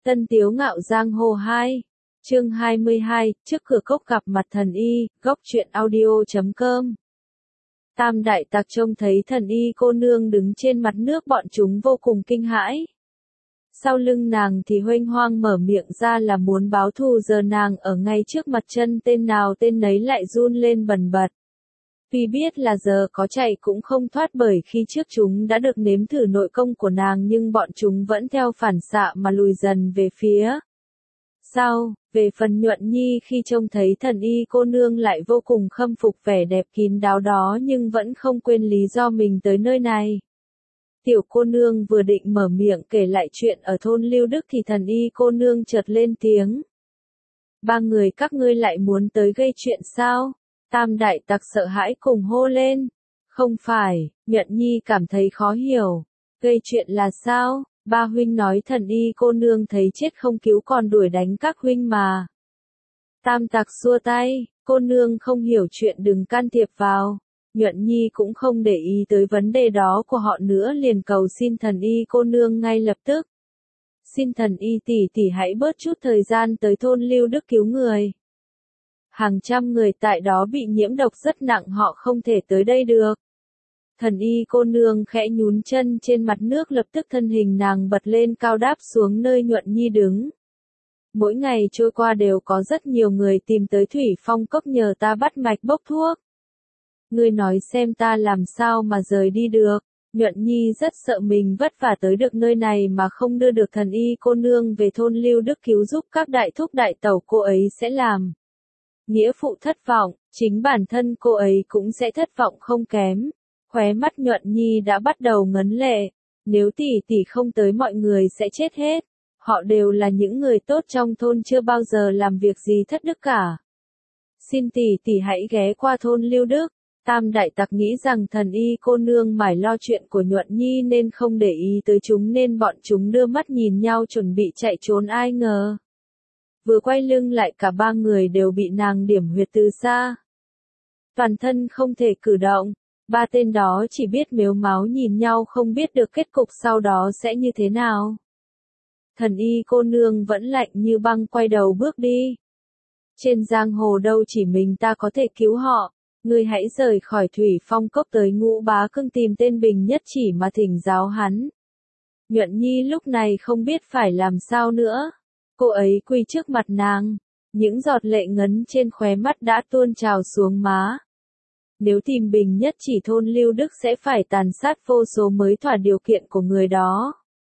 Tân Tiếu Ngạo Giang Hồ 2, chương 22, trước cửa cốc gặp mặt thần y, góc truyện audio.com. Tam đại tặc trông thấy thần y cô nương đứng trên mặt nước, bọn chúng vô cùng kinh hãi. Sau lưng nàng thì huênh hoang mở miệng ra là muốn báo thù, giờ nàng ở ngay trước mặt chân tên nào tên nấy lại run lên bần bật. Vì biết là giờ có chạy cũng không thoát, bởi khi trước chúng đã được nếm thử nội công của nàng, nhưng bọn chúng vẫn theo phản xạ mà lùi dần về phía sau. Về phần Nhuận Nhi, khi trông thấy thần y cô nương lại vô cùng khâm phục vẻ đẹp kín đáo đó, nhưng vẫn không quên lý do mình tới nơi này. Tiểu cô nương vừa định mở miệng kể lại chuyện ở thôn Lưu Đức thì thần y cô nương chợt lên tiếng. Ba người các ngươi lại muốn tới gây chuyện sao? Tam đại tặc sợ hãi cùng hô lên. Không phải, Nhuận Nhi cảm thấy khó hiểu. Gây chuyện là sao? Ba huynh nói thần y cô nương thấy chết không cứu còn đuổi đánh các huynh mà. Tam tặc xua tay, cô nương không hiểu chuyện đừng can thiệp vào. Nhuận Nhi cũng không để ý tới vấn đề đó của họ nữa, liền cầu xin thần y cô nương ngay lập tức. Xin thần y tỷ tỷ hãy bớt chút thời gian tới thôn Lưu Đức cứu người. Hàng trăm người tại đó bị nhiễm độc rất nặng, họ không thể tới đây được. Thần y cô nương khẽ nhún chân trên mặt nước, lập tức thân hình nàng bật lên cao đáp xuống nơi Nhuận Nhi đứng. Mỗi ngày trôi qua đều có rất nhiều người tìm tới Thủy Phong Cốc nhờ ta bắt mạch bốc thuốc. Ngươi nói xem ta làm sao mà rời đi được. Nhuận Nhi rất sợ mình vất vả tới được nơi này mà không đưa được thần y cô nương về thôn Lưu Đức cứu giúp các đại thúc đại tẩu, cô ấy sẽ làm nghĩa phụ thất vọng, chính bản thân cô ấy cũng sẽ thất vọng không kém. Khóe mắt Nhuận Nhi đã bắt đầu ngấn lệ. Nếu tỷ tỷ không tới mọi người sẽ chết hết. Họ đều là những người tốt trong thôn, chưa bao giờ làm việc gì thất đức cả. Xin tỷ tỷ hãy ghé qua thôn Lưu Đức. Tam đại tặc nghĩ rằng thần y cô nương mải lo chuyện của Nhuận Nhi nên không để ý tới chúng, nên bọn chúng đưa mắt nhìn nhau chuẩn bị chạy trốn, ai ngờ. Vừa quay lưng lại cả ba người đều bị nàng điểm huyệt từ xa. Toàn thân không thể cử động. Ba tên đó chỉ biết mếu máo nhìn nhau, không biết được kết cục sau đó sẽ như thế nào. Thần y cô nương vẫn lạnh như băng quay đầu bước đi. Trên giang hồ đâu chỉ mình ta có thể cứu họ. Ngươi hãy rời khỏi Thủy Phong Cốc tới Ngũ Bá Cương tìm tên Bình Nhất Chỉ mà thỉnh giáo hắn. Nhuận Nhi lúc này không biết phải làm sao nữa. Cô ấy quỳ trước mặt nàng. Những giọt lệ ngấn trên khóe mắt đã tuôn trào xuống má. Nếu tìm Bình Nhất Chỉ, thôn Lưu Đức sẽ phải tàn sát vô số mới thỏa điều kiện của người đó.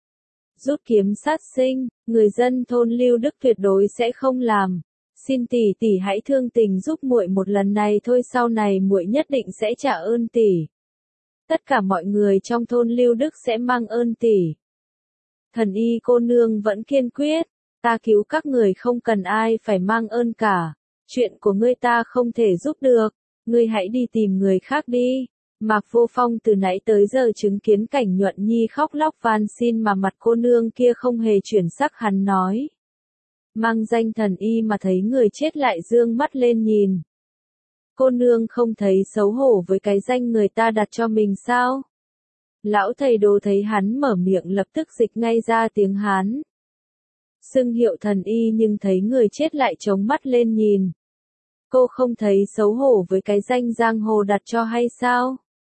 Rút kiếm sát sinh, người dân thôn Lưu Đức tuyệt đối sẽ không làm. Xin tỷ tỷ hãy thương tình giúp muội một lần này thôi, sau này muội nhất định sẽ trả ơn tỷ. Tất cả mọi người trong thôn Lưu Đức sẽ mang ơn tỷ. Thần y cô nương vẫn kiên quyết, ta cứu các người không cần ai phải mang ơn cả. Chuyện của ngươi ta không thể giúp được, ngươi hãy đi tìm người khác đi. Mạc Vô Phong từ nãy tới giờ chứng kiến cảnh Nhuận Nhi khóc lóc van xin mà mặt cô nương kia không hề chuyển sắc, hắn nói. Mang danh thần y mà thấy người chết lại dương mắt lên nhìn. Cô nương không thấy xấu hổ với cái danh người ta đặt cho mình sao? Lão thầy đồ thấy hắn mở miệng lập tức dịch ngay ra tiếng Hán. Xưng hiệu thần y nhưng thấy người chết lại chống mắt lên nhìn. Cô không thấy xấu hổ với cái danh giang hồ đặt cho hay sao?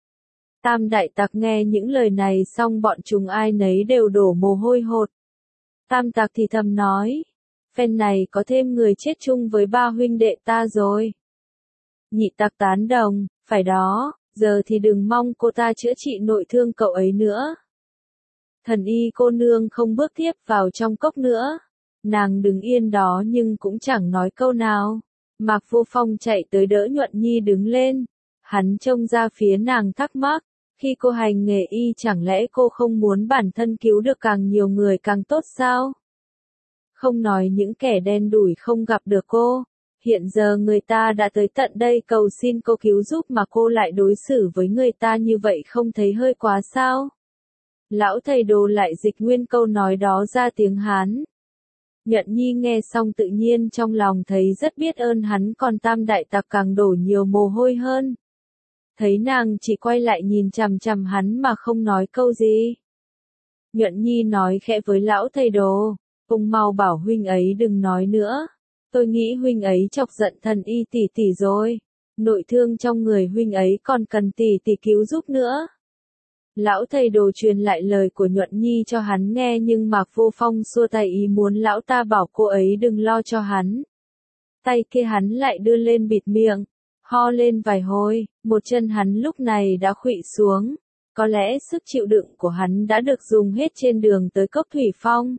Tam đại tặc nghe những lời này xong bọn chúng ai nấy đều đổ mồ hôi hột. Tam tặc thì thầm nói. Phen này có thêm người chết chung với ba huynh đệ ta rồi. Nhị tặc tán đồng, phải đó, giờ thì đừng mong cô ta chữa trị nội thương cậu ấy nữa. Thần y cô nương không bước tiếp vào trong cốc nữa. Nàng đứng yên đó nhưng cũng chẳng nói câu nào. Mạc Vô Phong chạy tới đỡ Nhuận Nhi đứng lên. Hắn trông ra phía nàng thắc mắc. Khi cô hành nghề y chẳng lẽ cô không muốn bản thân cứu được càng nhiều người càng tốt sao? Không nói những kẻ đen đủi không gặp được cô. Hiện giờ người ta đã tới tận đây cầu xin cô cứu giúp mà cô lại đối xử với người ta như vậy, không thấy hơi quá sao? Lão thầy đồ lại dịch nguyên câu nói đó ra tiếng Hán. Nhuận Nhi nghe xong tự nhiên trong lòng thấy rất biết ơn hắn, còn tam đại tặc càng đổ nhiều mồ hôi hơn. Thấy nàng chỉ quay lại nhìn chằm chằm hắn mà không nói câu gì. Nhuận Nhi nói khẽ với lão thầy đồ. Ông mau bảo huynh ấy đừng nói nữa. Tôi nghĩ huynh ấy chọc giận thần y tỷ tỷ rồi. Nội thương trong người huynh ấy còn cần tỷ tỷ cứu giúp nữa. Lão thầy đồ truyền lại lời của Nhuận Nhi cho hắn nghe nhưng Mạc Vô Phong xua tay ý muốn lão ta bảo cô ấy đừng lo cho hắn. Tay kia hắn lại đưa lên bịt miệng, ho lên vài hồi, một chân hắn lúc này đã khuỵu xuống. Có lẽ sức chịu đựng của hắn đã được dùng hết trên đường tới cốc thủy phong.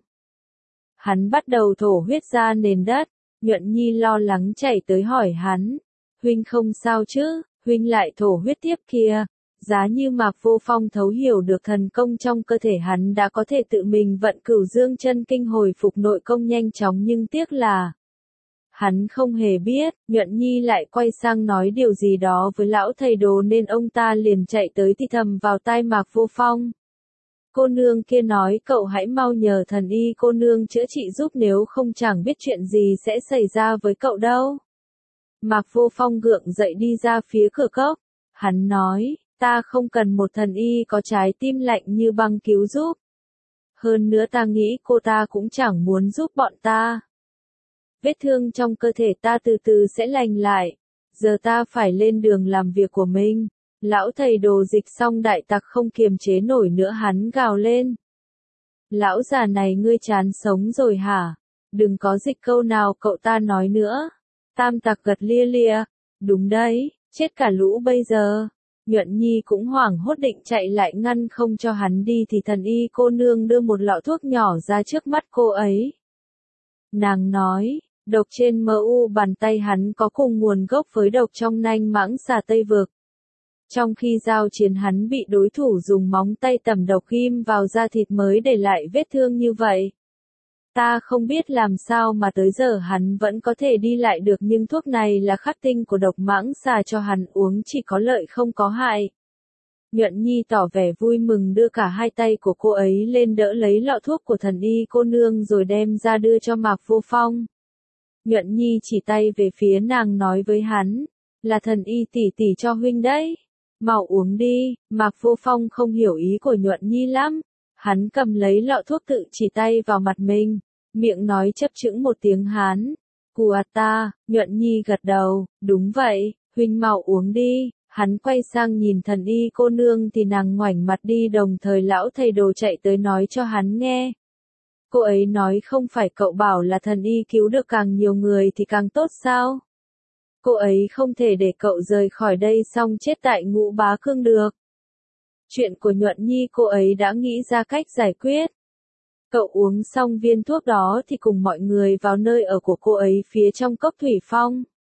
Hắn bắt đầu thổ huyết ra nền đất, Nhuận Nhi lo lắng chạy tới hỏi hắn. Huynh không sao chứ, huynh lại thổ huyết tiếp kìa. Giá như Mạc Vô Phong thấu hiểu được thần công trong cơ thể hắn đã có thể tự mình vận Cửu Dương chân kinh hồi phục nội công nhanh chóng nhưng tiếc là hắn không hề biết. Nhuận Nhi lại quay sang nói điều gì đó với lão thầy đồ nên ông ta liền chạy tới thì thầm vào tai Mạc Vô Phong. Cô nương kia nói cậu hãy mau nhờ thần y cô nương chữa trị giúp nếu không chẳng biết chuyện gì sẽ xảy ra với cậu đâu. Mạc Vô Phong gượng dậy đi ra phía cửa cốc. Hắn nói, ta không cần một thần y có trái tim lạnh như băng cứu giúp. Hơn nữa ta nghĩ cô ta cũng chẳng muốn giúp bọn ta. Vết thương trong cơ thể ta từ từ sẽ lành lại. Giờ ta phải lên đường làm việc của mình. Lão thầy đồ dịch xong đại tặc không kiềm chế nổi nữa hắn gào lên. Lão già này ngươi chán sống rồi hả? Đừng có dịch câu nào cậu ta nói nữa. Tam tặc gật lia lia. Đúng đấy, chết cả lũ bây giờ. Nhuận Nhi cũng hoảng hốt định chạy lại ngăn không cho hắn đi thì thần y cô nương đưa một lọ thuốc nhỏ ra trước mắt cô ấy. Nàng nói, độc trên mu bàn tay hắn có cùng nguồn gốc với độc trong nanh mãng xà Tây Vực. Trong khi giao chiến hắn bị đối thủ dùng móng tay tẩm độc ghim vào da thịt mới để lại vết thương như vậy. Ta không biết làm sao mà tới giờ hắn vẫn có thể đi lại được nhưng thuốc này là khắc tinh của độc mãng xà cho hắn uống chỉ có lợi không có hại. Nhuận Nhi tỏ vẻ vui mừng đưa cả hai tay của cô ấy lên đỡ lấy lọ thuốc của thần y cô nương rồi đem ra đưa cho Mạc Vô Phong. Nhuận Nhi chỉ tay về phía nàng nói với hắn, là thần y tỷ tỷ cho huynh đấy. Mau uống đi. Mạc Vô Phong không hiểu ý của Nhuận Nhi lắm. Hắn cầm lấy lọ thuốc tự chỉ tay vào mặt mình, miệng nói chấp chững một tiếng Hán. Cuata, Nhuận Nhi gật đầu, đúng vậy, huynh mau uống đi. Hắn quay sang nhìn thần y cô nương thì nàng ngoảnh mặt đi đồng thời lão thầy đồ chạy tới nói cho hắn nghe. Cô ấy nói không phải cậu bảo là thần y cứu được càng nhiều người thì càng tốt sao? Cô ấy không thể để cậu rời khỏi đây xong chết tại Ngũ Bá Cương được. Chuyện của Nhuận Nhi cô ấy đã nghĩ ra cách giải quyết. Cậu uống xong viên thuốc đó thì cùng mọi người vào nơi ở của cô ấy phía trong cốc thủy phong.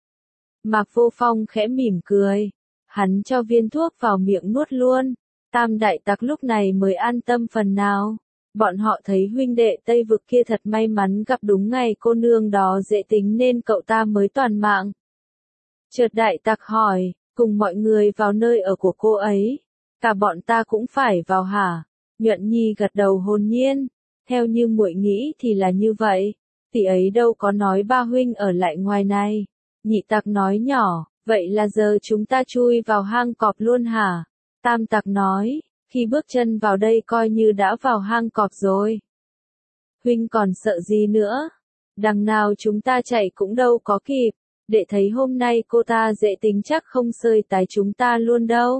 Mạc Vô Phong khẽ mỉm cười. Hắn cho viên thuốc vào miệng nuốt luôn. Tam đại tặc lúc này mới an tâm phần nào. Bọn họ thấy huynh đệ Tây Vực kia thật may mắn gặp đúng ngày cô nương đó dễ tính nên cậu ta mới toàn mạng. Chợt đại tặc hỏi, cùng mọi người vào nơi ở của cô ấy. Cả bọn ta cũng phải vào hả? Nhuận Nhi gật đầu hồn nhiên. Theo như muội nghĩ thì là như vậy. Tỷ ấy đâu có nói ba huynh ở lại ngoài này. Nhị tặc nói nhỏ, vậy là giờ chúng ta chui vào hang cọp luôn hả? Tam tặc nói, khi bước chân vào đây coi như đã vào hang cọp rồi. Huynh còn sợ gì nữa? Đằng nào chúng ta chạy cũng đâu có kịp. Đệ thấy hôm nay cô ta dễ tính chắc không sơi tái chúng ta luôn đâu.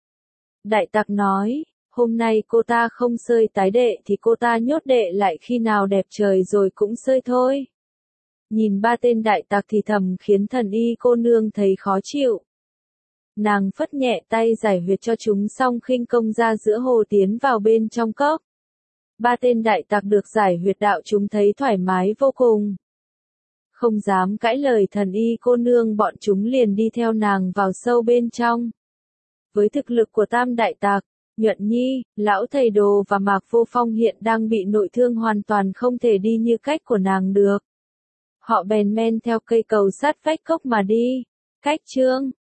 Đại tặc nói, hôm nay cô ta không sơi tái đệ thì cô ta nhốt đệ lại khi nào đẹp trời rồi cũng sơi thôi. Nhìn ba tên đại tặc thì thầm khiến thần y cô nương thấy khó chịu. Nàng phất nhẹ tay giải huyệt cho chúng xong khinh công ra giữa hồ tiến vào bên trong cốc. Ba tên đại tặc được giải huyệt đạo chúng thấy thoải mái vô cùng. Không dám cãi lời thần y cô nương bọn chúng liền đi theo nàng vào sâu bên trong. Với thực lực của tam đại tặc, Nhuận Nhi, lão thầy đồ và Mạc Vô Phong hiện đang bị nội thương hoàn toàn không thể đi như cách của nàng được. Họ bèn men theo cây cầu sát vách cốc mà đi. Cách chương